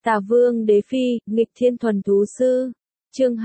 Tà Vương Đế Phi, nghịch thiên thuần thú sư. Chương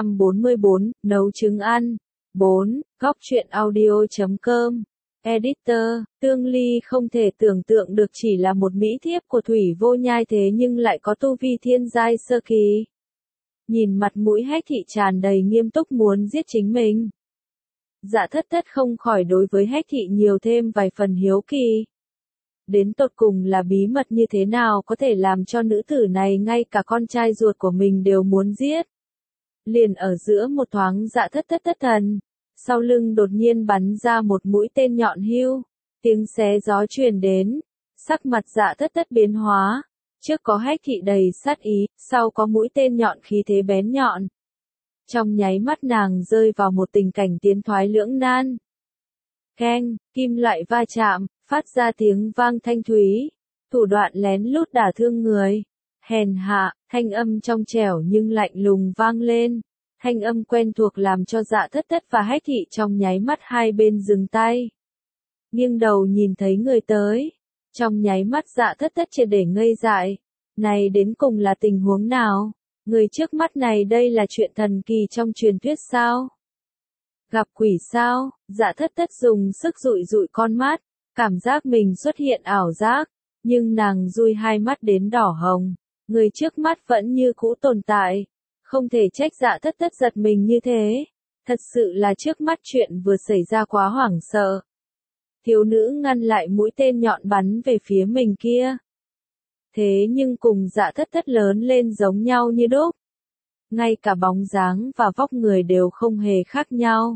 244, nấu trứng ăn. 4. Góc truyện audio.com. Editor, Tương Ly không thể tưởng tượng được chỉ là một mỹ thiếp của Thủy Vô Nhai thế nhưng lại có tu vi thiên giai sơ kỳ. Nhìn mặt mũi Hách Thị tràn đầy nghiêm túc muốn giết chính mình. Dạ Thất Thất không khỏi đối với Hách Thị nhiều thêm vài phần hiếu kỳ. Đến tột cùng là bí mật như thế nào có thể làm cho nữ tử này ngay cả con trai ruột của mình đều muốn giết. Liền ở giữa một thoáng Dạ Thất Thất thất thần, sau lưng đột nhiên bắn ra một mũi tên nhọn hưu, tiếng xé gió truyền đến, sắc mặt Dạ Thất Thất biến hóa, trước có Hách Thị đầy sát ý, sau có mũi tên nhọn khí thế bén nhọn. Trong nháy mắt nàng rơi vào một tình cảnh tiến thoái lưỡng nan. Keng, kim loại va chạm, phát ra tiếng vang thanh thúy, thủ đoạn lén lút đả thương người. Hèn hạ, thanh âm trong trẻo nhưng lạnh lùng vang lên. Thanh âm quen thuộc làm cho Dạ Thất Thất và Hách Thị trong nháy mắt hai bên dừng tay. Nghiêng đầu nhìn thấy người tới. Trong nháy mắt Dạ Thất Thất triệt để ngây dại. Này đến cùng là tình huống nào? Người trước mắt này đây là chuyện thần kỳ trong truyền thuyết sao? Gặp quỷ sao? Dạ Thất Thất dùng sức dụi dụi con mắt, cảm giác mình xuất hiện ảo giác, nhưng nàng dụi hai mắt đến đỏ hồng, người trước mắt vẫn như cũ tồn tại, không thể trách Dạ Thất Thất giật mình như thế, thật sự là trước mắt chuyện vừa xảy ra quá hoảng sợ. Thiếu nữ ngăn lại mũi tên nhọn bắn về phía mình kia. Thế nhưng cùng Dạ Thất Thất lớn lên giống nhau như đúc. Ngay cả bóng dáng và vóc người đều không hề khác nhau.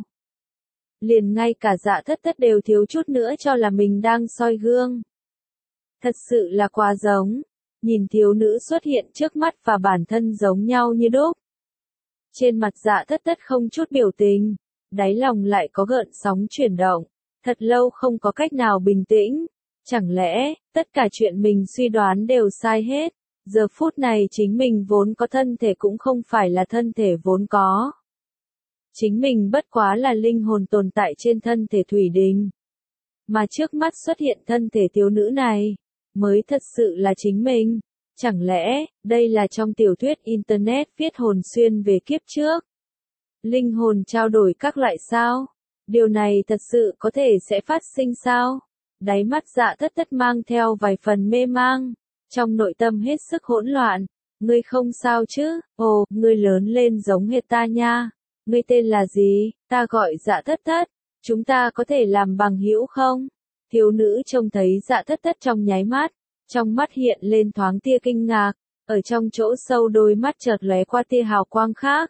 Liền ngay cả Dạ Thất Thất đều thiếu chút nữa cho là mình đang soi gương. Thật sự là quá giống. Nhìn thiếu nữ xuất hiện trước mắt và bản thân giống nhau như đúc. Trên mặt Dạ Thất Thất không chút biểu tình, đáy lòng lại có gợn sóng chuyển động. Thật lâu không có cách nào bình tĩnh. Chẳng lẽ, tất cả chuyện mình suy đoán đều sai hết? Giờ phút này chính mình vốn có thân thể cũng không phải là thân thể vốn có. Chính mình bất quá là linh hồn tồn tại trên thân thể Thủy Đình. Mà trước mắt xuất hiện thân thể thiếu nữ này, mới thật sự là chính mình. Chẳng lẽ, đây là trong tiểu thuyết Internet viết hồn xuyên về kiếp trước? Linh hồn trao đổi các loại sao? Điều này thật sự có thể sẽ phát sinh sao? Đáy mắt Dạ Thất Thất mang theo vài phần mê mang, trong nội tâm hết sức hỗn loạn. Ngươi không sao chứ? Ồ, ngươi lớn lên giống hệt ta nha. Ngươi tên là gì? Ta gọi Dạ Thất Thất. Chúng ta có thể làm bằng hữu không? Thiếu nữ trông thấy Dạ Thất Thất trong nháy mắt, trong mắt hiện lên thoáng tia kinh ngạc, ở trong chỗ sâu đôi mắt chợt lóe qua tia hào quang khác.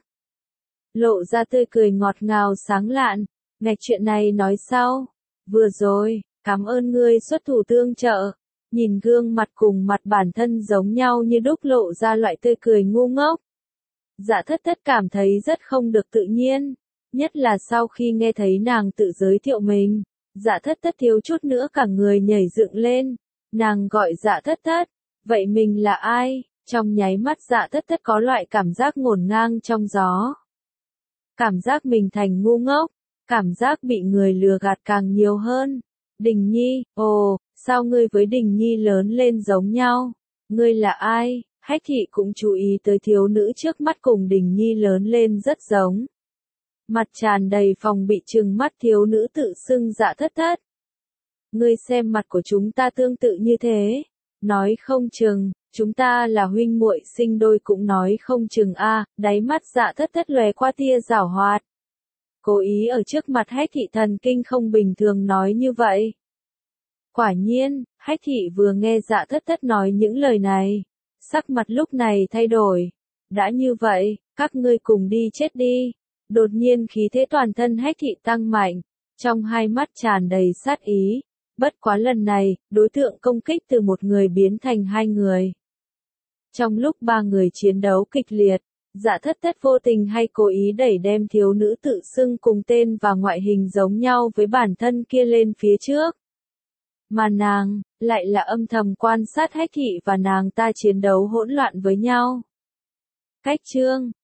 Lộ ra tươi cười ngọt ngào sáng lạn, ngạch chuyện này nói sau. Vừa rồi, cảm ơn ngươi xuất thủ tương trợ. Nhìn gương mặt cùng mặt bản thân giống nhau như đúc lộ ra loại tươi cười ngu ngốc. Dạ Thất Thất cảm thấy rất không được tự nhiên, nhất là sau khi nghe thấy nàng tự giới thiệu mình. Dạ Thất Thất thiếu chút nữa cả người nhảy dựng lên. Nàng gọi Dạ Thất Thất, vậy mình là ai? Trong nháy mắt Dạ Thất Thất có loại cảm giác ngổn ngang trong gió. Cảm giác mình thành ngu ngốc, cảm giác bị người lừa gạt càng nhiều hơn. Đình Nhi, ồ, sao ngươi với Đình Nhi lớn lên giống nhau? Ngươi là ai? Hách Thị cũng chú ý tới thiếu nữ trước mắt cùng Đình Nhi lớn lên rất giống. Mặt tràn đầy phòng bị trừng mắt thiếu nữ tự xưng Dạ Thất Thất. Ngươi xem mặt của chúng ta tương tự như thế. Nói không chừng, chúng ta là huynh muội sinh đôi cũng nói không chừng a. Đáy mắt Dạ Thất Thất lóe qua tia giảo hoạt. Cố ý ở trước mặt Hách Thị thần kinh không bình thường nói như vậy. Quả nhiên, Hách Thị vừa nghe Dạ Thất Thất nói những lời này, sắc mặt lúc này thay đổi. Đã như vậy, các ngươi cùng đi chết đi. Đột nhiên khí thế toàn thân Hách Thị tăng mạnh, trong hai mắt tràn đầy sát ý. Bất quá lần này, đối tượng công kích từ một người biến thành hai người. Trong lúc ba người chiến đấu kịch liệt, Dạ Thất Thất vô tình hay cố ý đẩy đem thiếu nữ tự xưng cùng tên và ngoại hình giống nhau với bản thân kia lên phía trước. Mà nàng, lại là âm thầm quan sát Hách Thị và nàng ta chiến đấu hỗn loạn với nhau. Cách chương